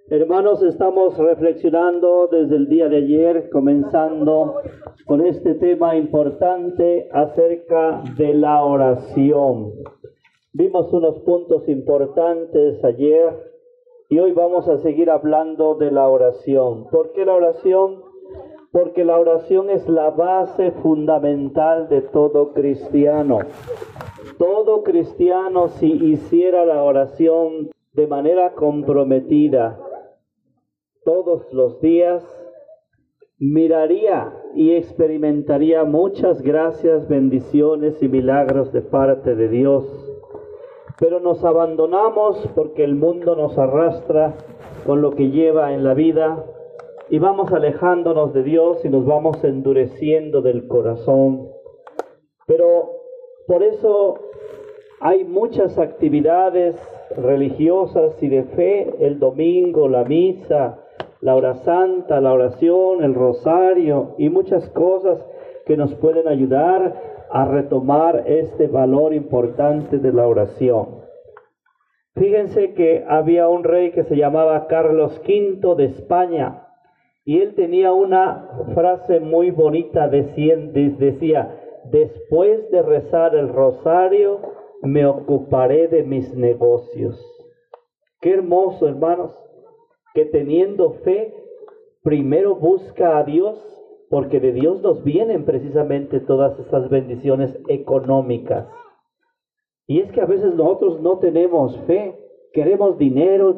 Hermanos, estamos reflexionando desde el día de ayer, comenzando con este tema importante acerca de la oración. Vimos unos puntos importantes ayer y hoy vamos a seguir hablando de la oración. ¿Por qué la oración? Porque la oración es la base fundamental de todo cristiano. Todo cristiano, si hiciera la oración de manera comprometida todos los días, miraría y experimentaría muchas gracias, bendiciones y milagros de parte de Dios. Pero nos abandonamos porque el mundo nos arrastra con lo que lleva en la vida y vamos alejándonos de Dios y nos vamos endureciendo del corazón. Pero por eso hay muchas actividades religiosas y de fe, el domingo, la misa, la hora santa, la oración, el rosario y muchas cosas que nos pueden ayudar a retomar este valor importante de la oración. Fíjense que había un rey que se llamaba Carlos V de España y él tenía una frase muy bonita, decía, después de rezar el rosario me ocuparé de mis negocios. Qué hermoso, hermanos, que teniendo fe, primero busca a Dios, porque de Dios nos vienen precisamente todas estas bendiciones económicas. Y es que a veces nosotros no tenemos fe, queremos dinero,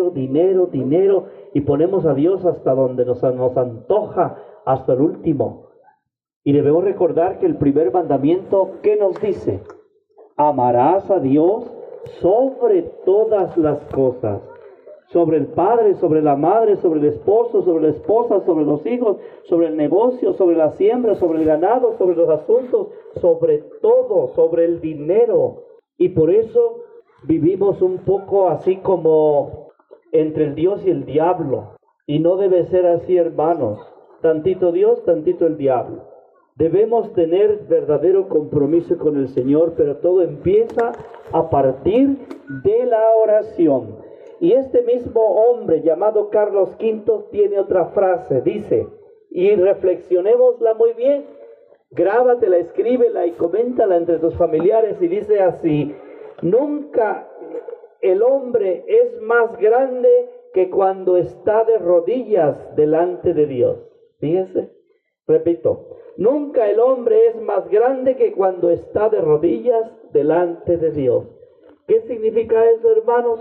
y ponemos a Dios hasta donde nos antoja, hasta el último. Y debemos recordar que el primer mandamiento, ¿qué nos dice? Amarás a Dios sobre todas las cosas. Sobre el padre, sobre la madre, sobre el esposo, sobre la esposa, sobre los hijos, sobre el negocio, sobre la siembra, sobre el ganado, sobre los asuntos, sobre todo, sobre el dinero. Y por eso vivimos un poco así como entre el Dios y el diablo. Y no debe ser así, hermanos. Tantito Dios, tantito el diablo. Debemos tener verdadero compromiso con el Señor, pero todo empieza a partir de la oración. Y este mismo hombre llamado Carlos V tiene otra frase, dice, y reflexionémosla muy bien, grábatela, escríbela y coméntala entre tus familiares, y dice así: nunca el hombre es más grande que cuando está de rodillas delante de Dios. Fíjense, repito, nunca el hombre es más grande que cuando está de rodillas delante de Dios. ¿Qué significa eso, hermanos?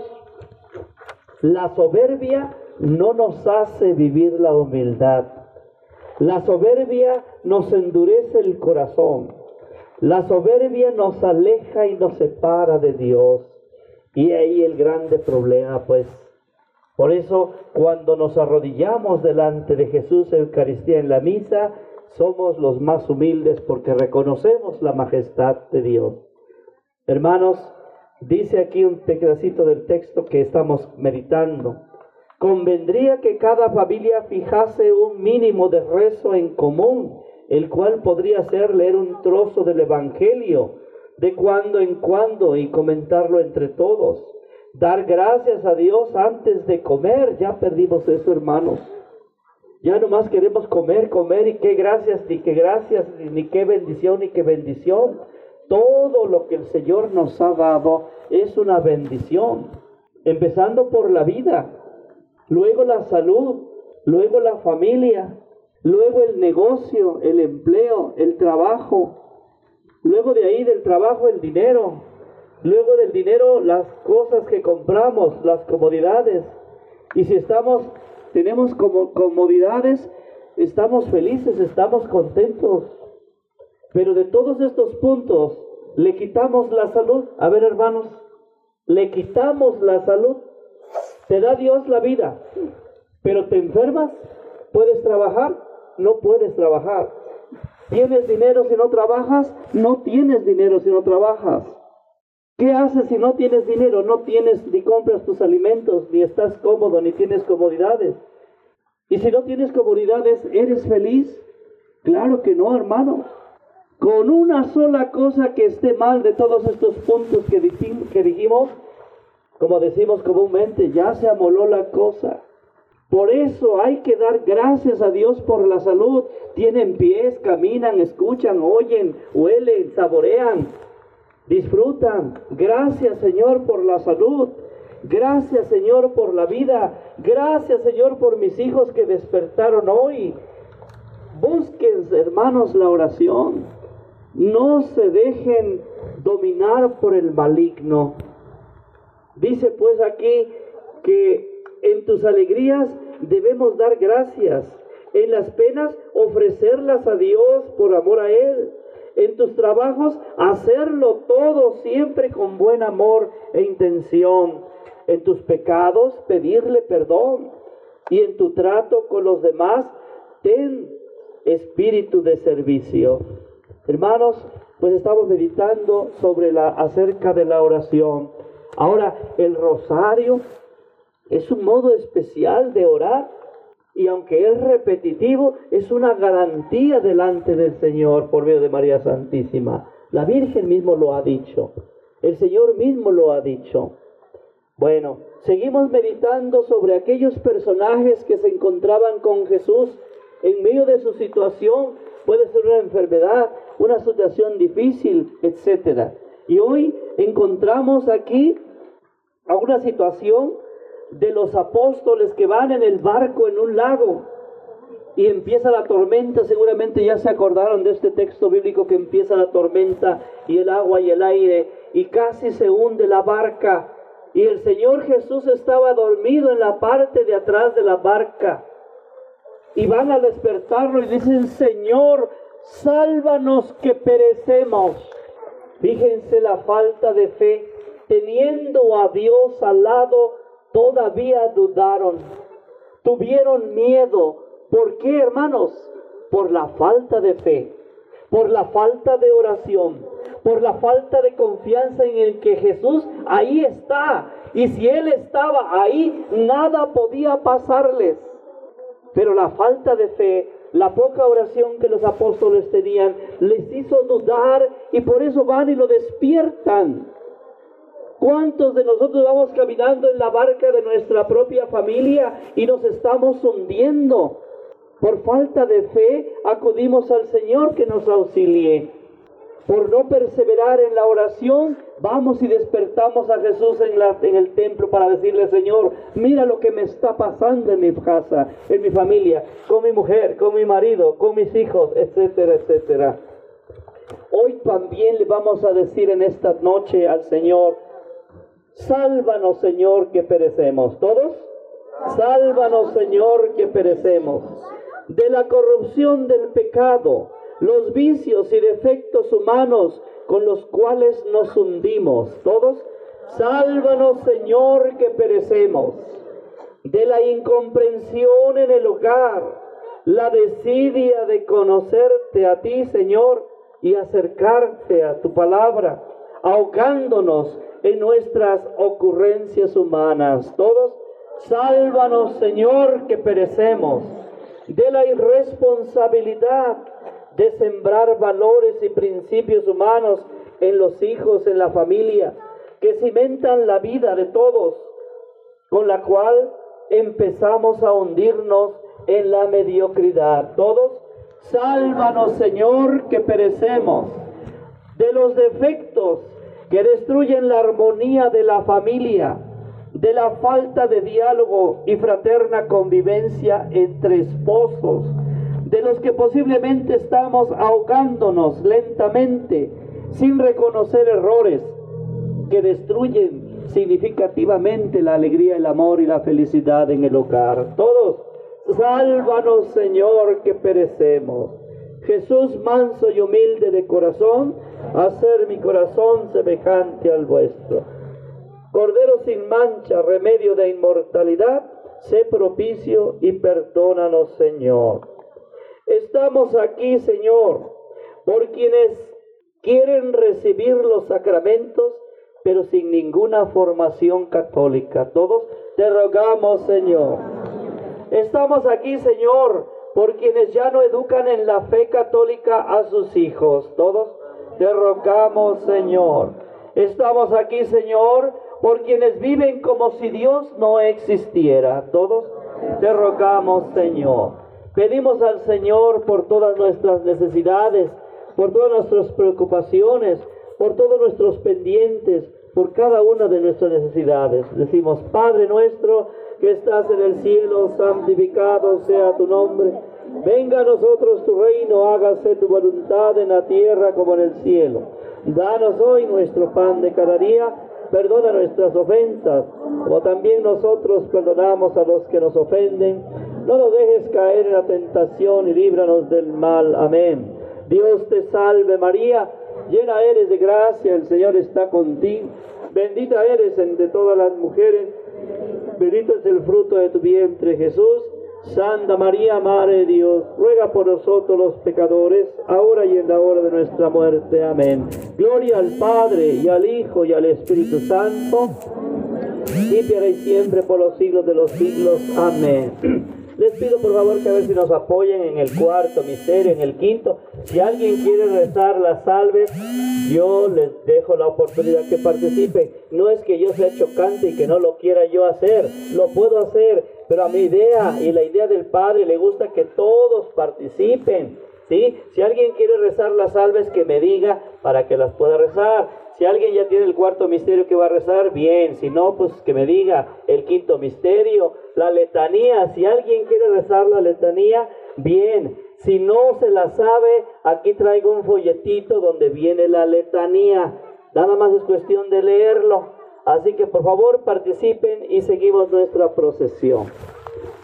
La soberbia no nos hace vivir la humildad. La soberbia nos endurece el corazón. La soberbia nos aleja y nos separa de Dios. Y ahí el grande problema, pues. Por eso, cuando nos arrodillamos delante de Jesús en Eucaristía en la misa, somos los más humildes porque reconocemos la majestad de Dios. Hermanos, dice aquí un pedacito del texto que estamos meditando. Convendría que cada familia fijase un mínimo de rezo en común, el cual podría ser leer un trozo del Evangelio de cuando en cuando y comentarlo entre todos. Dar gracias a Dios antes de comer. Ya perdimos eso, hermanos. Ya nomás queremos comer, y qué gracias, ni qué bendición, ni qué bendición. Todo lo que el Señor nos ha dado es una bendición, empezando por la vida, luego la salud, luego la familia, luego el negocio, el empleo, el trabajo, luego de ahí del trabajo el dinero, luego del dinero las cosas que compramos, las comodidades. Y si tenemos como comodidades, estamos felices, estamos contentos. Pero de todos estos puntos, le quitamos la salud. A ver, hermanos, le quitamos la salud. Te da Dios la vida, pero te enfermas. ¿Puedes trabajar? No puedes trabajar. ¿Tienes dinero si no trabajas? No tienes dinero si no trabajas. ¿Qué haces si no tienes dinero? No tienes ni compras tus alimentos, ni estás cómodo, ni tienes comodidades. Y si no tienes comodidades, ¿eres feliz? Claro que no, hermanos. Con una sola cosa que esté mal de todos estos puntos que dijimos, como decimos comúnmente, ya se amoló la cosa. Por eso hay que dar gracias a Dios por la salud. Tienen pies, caminan, escuchan, oyen, huelen, saborean, disfrutan. Gracias, Señor, por la salud. Gracias, Señor, por la vida. Gracias, Señor, por mis hijos que despertaron hoy. Busquen, hermanos, la oración. No se dejen dominar por el maligno. Dice pues aquí que en tus alegrías debemos dar gracias. En las penas ofrecerlas a Dios por amor a Él. En tus trabajos hacerlo todo siempre con buen amor e intención. En tus pecados pedirle perdón. Y en tu trato con los demás ten espíritu de servicio. Hermanos, pues estamos meditando acerca de la oración. Ahora, el rosario es un modo especial de orar, y aunque es repetitivo, es una garantía delante del Señor por medio de María Santísima. La Virgen mismo lo ha dicho, el Señor mismo lo ha dicho. Bueno, seguimos meditando sobre aquellos personajes que se encontraban con Jesús en medio de su situación. Puede ser una enfermedad, una situación difícil, etc. Y hoy encontramos aquí a una situación de los apóstoles que van en el barco en un lago y empieza la tormenta. Seguramente ya se acordaron de este texto bíblico, que empieza la tormenta y el agua y el aire y casi se hunde la barca, y el Señor Jesús estaba dormido en la parte de atrás de la barca, y van a despertarlo y dicen: Señor, sálvanos que perecemos. Fíjense la falta de fe. Teniendo a Dios al lado, todavía dudaron, tuvieron miedo. ¿Por qué, hermanos? Por la falta de fe, por la falta de oración, por la falta de confianza en el que Jesús ahí está. Y si Él estaba ahí, nada podía pasarles. Pero la falta de fe, la poca oración que los apóstoles tenían, les hizo dudar, y por eso van y lo despiertan. ¿Cuántos de nosotros vamos caminando en la barca de nuestra propia familia y nos estamos hundiendo? Por falta de fe acudimos al Señor que nos auxilie. Por no perseverar en la oración, vamos y despertamos a Jesús en el templo para decirle: Señor, mira lo que me está pasando en mi casa, en mi familia, con mi mujer, con mi marido, con mis hijos, etcétera, etcétera. Hoy también le vamos a decir en esta noche al Señor: sálvanos, Señor, que perecemos. ¿Todos? Sálvanos, Señor, que perecemos. De la corrupción del pecado, los vicios y defectos humanos con los cuales nos hundimos. ¿Todos? Sálvanos, Señor, que perecemos. De la incomprensión en el hogar, la desidia de conocerte a ti, Señor, y acercarte a tu palabra, ahogándonos en nuestras ocurrencias humanas. Todos, sálvanos, Señor, que perecemos. De la irresponsabilidad de sembrar valores y principios humanos en los hijos, en la familia, que cimentan la vida de todos, con la cual empezamos a hundirnos en la mediocridad. Todos, sálvanos, Señor, que perecemos. De los defectos que destruyen la armonía de la familia, de la falta de diálogo y fraterna convivencia entre esposos, de los que posiblemente estamos ahogándonos lentamente sin reconocer errores que destruyen significativamente la alegría, el amor y la felicidad en el hogar. Todos, sálvanos, Señor, que perecemos. Jesús, manso y humilde de corazón, hacer mi corazón semejante al vuestro. Cordero sin mancha, remedio de inmortalidad, sé propicio y perdónanos, Señor. Estamos aquí, Señor, por quienes quieren recibir los sacramentos, pero sin ninguna formación católica. Todos te rogamos, Señor. Estamos aquí, Señor, por quienes ya no educan en la fe católica a sus hijos. Todos te rogamos, Señor. Estamos aquí, Señor, por quienes viven como si Dios no existiera. Todos te rogamos, Señor. Pedimos al Señor por todas nuestras necesidades, por todas nuestras preocupaciones, por todos nuestros pendientes, por cada una de nuestras necesidades. Decimos: Padre nuestro que estás en el cielo, santificado sea tu nombre. Venga a nosotros tu reino, hágase tu voluntad en la tierra como en el cielo. Danos hoy nuestro pan de cada día. Perdona nuestras ofensas, como también nosotros perdonamos a los que nos ofenden. No nos dejes caer en la tentación y líbranos del mal. Amén. Dios te salve María, llena eres de gracia, el Señor está contigo. Bendita eres entre todas las mujeres, bendito es el fruto de tu vientre, Jesús. Santa María, Madre de Dios, ruega por nosotros los pecadores, ahora y en la hora de nuestra muerte. Amén. Gloria al Padre, y al Hijo, y al Espíritu Santo, y siempre por los siglos de los siglos. Amén. Les pido por favor que a ver si nos apoyen en el cuarto misterio, en el quinto. Si alguien quiere rezar las salves, yo les dejo la oportunidad que participen. No es que yo sea chocante y que no lo quiera yo hacer, lo puedo hacer, pero a mi idea y la idea del Padre le gusta que todos participen, ¿sí? Si alguien quiere rezar las salves, que me diga para que las pueda rezar. Si alguien ya tiene el cuarto misterio que va a rezar, bien. Si no, pues que me diga el quinto misterio, la letanía. Si alguien quiere rezar la letanía, bien. Si no se la sabe, aquí traigo un folletito donde viene la letanía. Nada más es cuestión de leerlo. Así que por favor participen y seguimos nuestra procesión.